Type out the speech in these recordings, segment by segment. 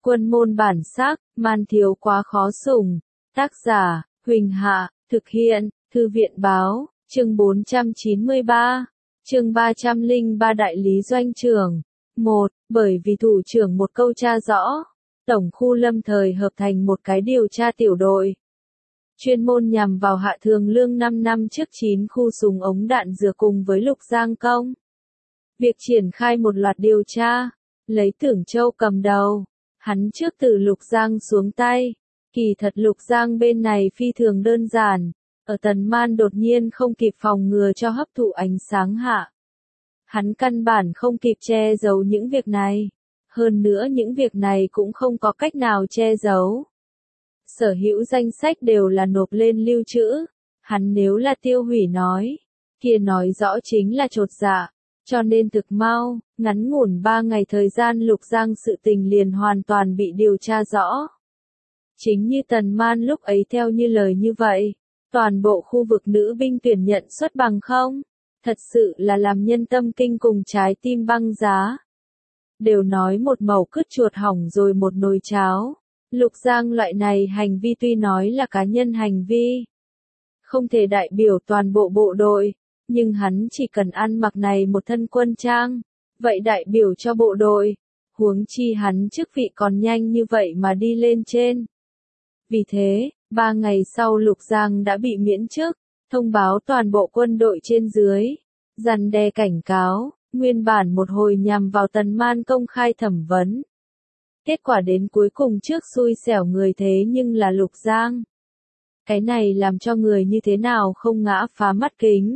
Quân môn bản sắc, man thiếu quá khó sủng. Tác giả, Huỳnh Hạ, thực hiện, Thư viện báo, chương 493, chương 303 đại lý doanh trưởng. 1. Bởi vì thủ trưởng một câu tra rõ, Tổng khu lâm thời hợp thành một cái điều tra tiểu đội. Chuyên môn nhằm vào Hạ Thường Lương 5 năm trước 9 khu súng ống đạn dừa cùng với Lục Giang Công. Việc triển khai một loạt điều tra, lấy Tưởng Châu cầm đầu. Hắn trước từ Lục Giang xuống tay. Kỳ thật Lục Giang bên này phi thường đơn giản. Ở Tần Man đột nhiên không kịp phòng ngừa cho hấp thụ ánh sáng hạ. Hắn căn bản không kịp che giấu những việc này. Hơn nữa những việc này cũng không có cách nào che giấu. Sở hữu danh sách đều là nộp lên lưu trữ. Hắn nếu là tiêu hủy nói, kia nói rõ chính là chột dạ. Cho nên thực mau, ngắn ngủn 3 ngày thời gian Lục Giang sự tình liền hoàn toàn bị điều tra rõ. Chính như Tần Man lúc ấy theo như lời như vậy, toàn bộ khu vực nữ binh tuyển nhận xuất bằng không, thật sự là làm nhân tâm kinh cùng trái tim băng giá. Đều nói một mẩu cứt chuột hỏng rồi một nồi cháo. Lục Giang loại này hành vi tuy nói là cá nhân hành vi, không thể đại biểu toàn bộ bộ đội. Nhưng hắn chỉ cần ăn mặc này một thân quân trang, vậy đại biểu cho bộ đội, huống chi hắn chức vị còn nhanh như vậy mà đi lên trên. Vì thế, 3 ngày sau Lục Giang đã bị miễn chức, thông báo toàn bộ quân đội trên dưới, răn đe cảnh cáo, nguyên bản một hồi nhằm vào Tần Man công khai thẩm vấn. Kết quả đến cuối cùng trước xui xẻo người thế nhưng là Lục Giang. Cái này làm cho người như thế nào không ngã phá mắt kính.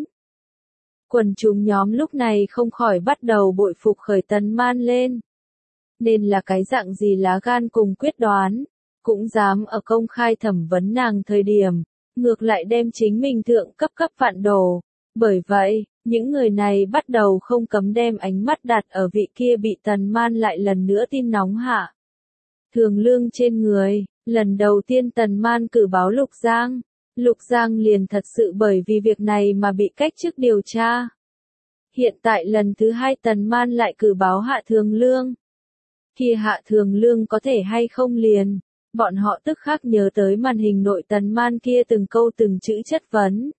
Quần chúng nhóm lúc này không khỏi bắt đầu bội phục khởi Tần Man lên. Nên là cái dạng gì lá gan cùng quyết đoán, cũng dám ở công khai thẩm vấn nàng thời điểm, ngược lại đem chính mình thượng cấp vạn đổ. Bởi vậy, những người này bắt đầu không cấm đem ánh mắt đặt ở vị kia bị Tần Man lại lần nữa tin nóng hạ. Thường Lương trên người, lần đầu tiên Tần Man cử báo Lục Giang. Lục Giang liền thật sự bởi vì việc này mà bị cách chức điều tra. Hiện tại lần thứ 2 Tần Man lại cử báo Hạ Thường Lương. Kia Hạ Thường Lương có thể hay không liền, bọn họ tức khắc nhớ tới màn hình nội Tần Man kia từng câu từng chữ chất vấn.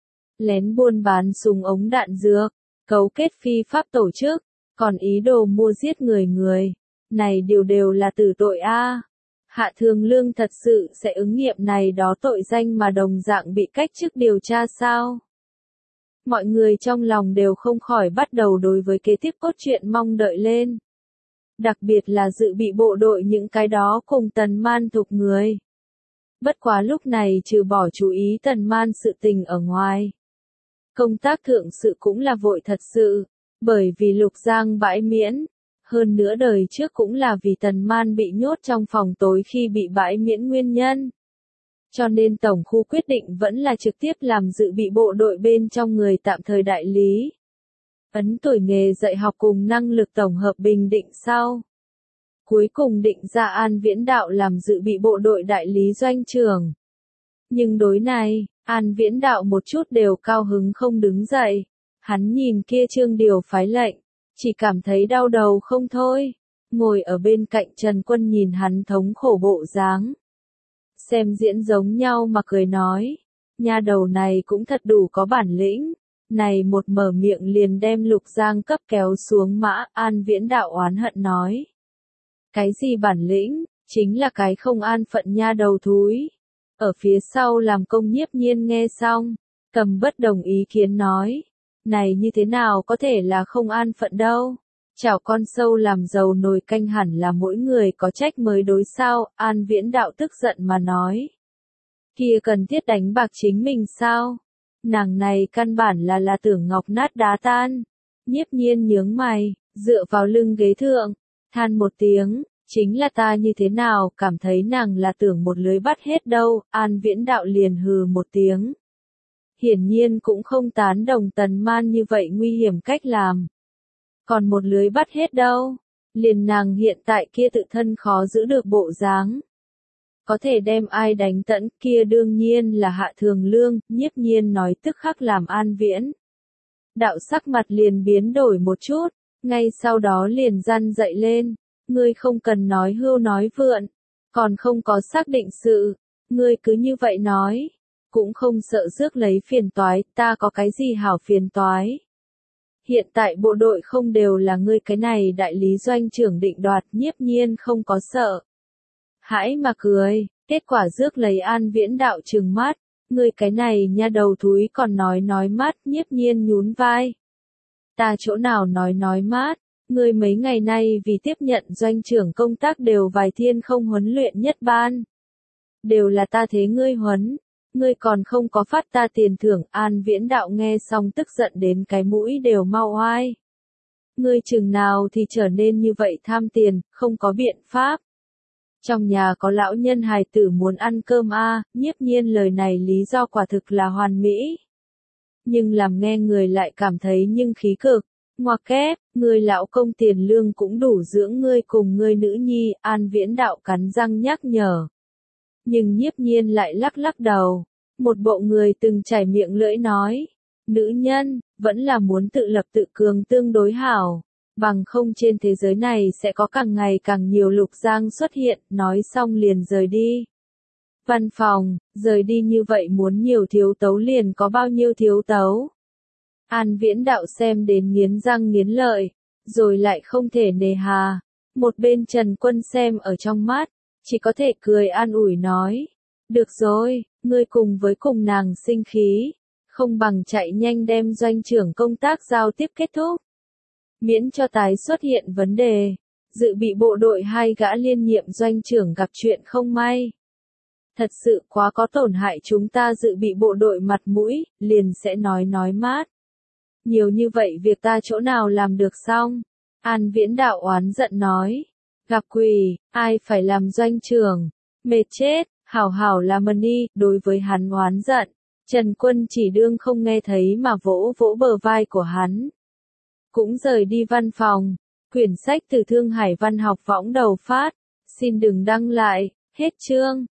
Lén buôn bán súng ống đạn dược, cấu kết phi pháp tổ chức, còn ý đồ mua giết người. Này đều là tử tội a. Hạ Thường Lương thật sự sẽ ứng nghiệm này đó tội danh mà đồng dạng bị cách chức điều tra sao? Mọi người trong lòng đều không khỏi bắt đầu đối với kế tiếp cốt truyện mong đợi lên. Đặc biệt là dự bị bộ đội những cái đó cùng Tần Man thuộc người. Bất quá lúc này trừ bỏ chú ý Tần Man sự tình ở ngoài. Công tác thượng sự cũng là vội thật sự, bởi vì Lục Giang bãi miễn. Hơn nữa đời trước cũng là vì Tần Man bị nhốt trong phòng tối khi bị bãi miễn nguyên nhân. Cho nên Tổng khu quyết định vẫn là trực tiếp làm dự bị bộ đội bên trong người tạm thời đại lý. Ấn tuổi nghề dạy học cùng năng lực tổng hợp bình định sau. Cuối cùng định ra An Viễn Đạo làm dự bị bộ đội đại lý doanh trưởng. Nhưng đối này, An Viễn Đạo một chút đều cao hứng không đứng dậy. Hắn nhìn kia Trương Điều phái lệnh, chỉ cảm thấy đau đầu không thôi. Ngồi ở bên cạnh Trần Quân nhìn hắn thống khổ bộ dáng. Xem diễn giống nhau mà cười nói. Nha đầu này cũng thật đủ có bản lĩnh. Này một mở miệng liền đem Lục Giang cấp kéo xuống mã. An Viễn Đạo oán hận nói. Cái gì bản lĩnh, chính là cái không an phận nha đầu thúi. Ở phía sau làm công Nhiếp Nhiên nghe xong, cầm bất đồng ý kiến nói. Này như thế nào có thể là không an phận đâu. Chảo con sâu làm dầu nồi canh hẳn là mỗi người có trách mới đối sao. An Viễn Đạo tức giận mà nói. Kia cần thiết đánh bạc chính mình sao? Nàng này căn bản là tưởng ngọc nát đá tan. Nhiếp Nhiên nhướng mày, dựa vào lưng ghế thượng, than một tiếng, chính là ta như thế nào cảm thấy nàng là tưởng một lưới bắt hết đâu. An Viễn Đạo liền hừ một tiếng. Hiển nhiên cũng không tán đồng Tần Man như vậy nguy hiểm cách làm. Còn một lưới bắt hết đâu, liền nàng hiện tại kia tự thân khó giữ được bộ dáng. Có thể đem ai đánh tận kia đương nhiên là Hạ Thường Lương. Nhiếp Nhiên nói tức khắc làm An Viễn Đạo sắc mặt liền biến đổi một chút, ngay sau đó liền răn dậy lên. ngươi không cần nói hưu nói vượn, còn không có xác định sự, ngươi cứ như vậy nói, cũng không sợ rước lấy phiền toái, ta có cái gì hảo phiền toái. Hiện tại bộ đội không đều là ngươi cái này đại lý doanh trưởng định đoạt, Nhiếp Nhiên không có sợ. Hãi mà cười, kết quả rước lấy An Viễn Đạo trừng mắt, ngươi cái này nha đầu thúi còn nói mát, Nhiếp Nhiên nhún vai. Ta chỗ nào nói mát, ngươi mấy ngày nay vì tiếp nhận doanh trưởng công tác đều vài thiên không huấn luyện nhất ban. Đều là ta thế ngươi huấn, ngươi còn không có phát ta tiền thưởng. An Viễn Đạo nghe xong tức giận đến cái mũi đều mau oai. Ngươi chừng nào thì trở nên như vậy tham tiền, không có biện pháp. Trong nhà có lão nhân hài tử muốn ăn cơm Nhiếp Nhiên lời này lý do quả thực là hoàn mỹ. Nhưng làm nghe người lại cảm thấy nhưng khí cực, ngoa kép, người lão công tiền lương cũng đủ dưỡng ngươi cùng ngươi nữ nhi, An Viễn Đạo cắn răng nhắc nhở. Nhưng Nhiếp Nhiên lại lắc đầu, một bộ người từng chảy miệng lưỡi nói, nữ nhân, vẫn là muốn tự lập tự cường tương đối hảo, bằng không trên thế giới này sẽ có càng ngày càng nhiều Lục Giang xuất hiện, nói xong liền rời đi. Văn phòng, rời đi như vậy muốn nhiều thiếu tấu liền có bao nhiêu thiếu tấu. An Viễn Đạo xem đến nghiến răng nghiến lợi, rồi lại không thể nề hà. Một bên Trần Quân xem ở trong mắt, chỉ có thể cười an ủi nói. Được rồi, ngươi cùng nàng sinh khí, không bằng chạy nhanh đem doanh trưởng công tác giao tiếp kết thúc. Miễn cho tái xuất hiện vấn đề, dự bị bộ đội hai gã liên nhiệm doanh trưởng gặp chuyện không may. Thật sự quá có tổn hại chúng ta dự bị bộ đội mặt mũi, liền sẽ nói mát. Nhiều như vậy việc ta chỗ nào làm được xong? An Viễn Đạo oán giận nói. Gặp quỷ, ai phải làm doanh trưởng? Mệt chết, hảo làm đi, đối với hắn oán giận. Trần Quân chỉ đương không nghe thấy mà vỗ bờ vai của hắn. Cũng rời đi văn phòng. Quyển sách từ Thương Hải Văn học võng đầu phát. Xin đừng đăng lại, hết chương.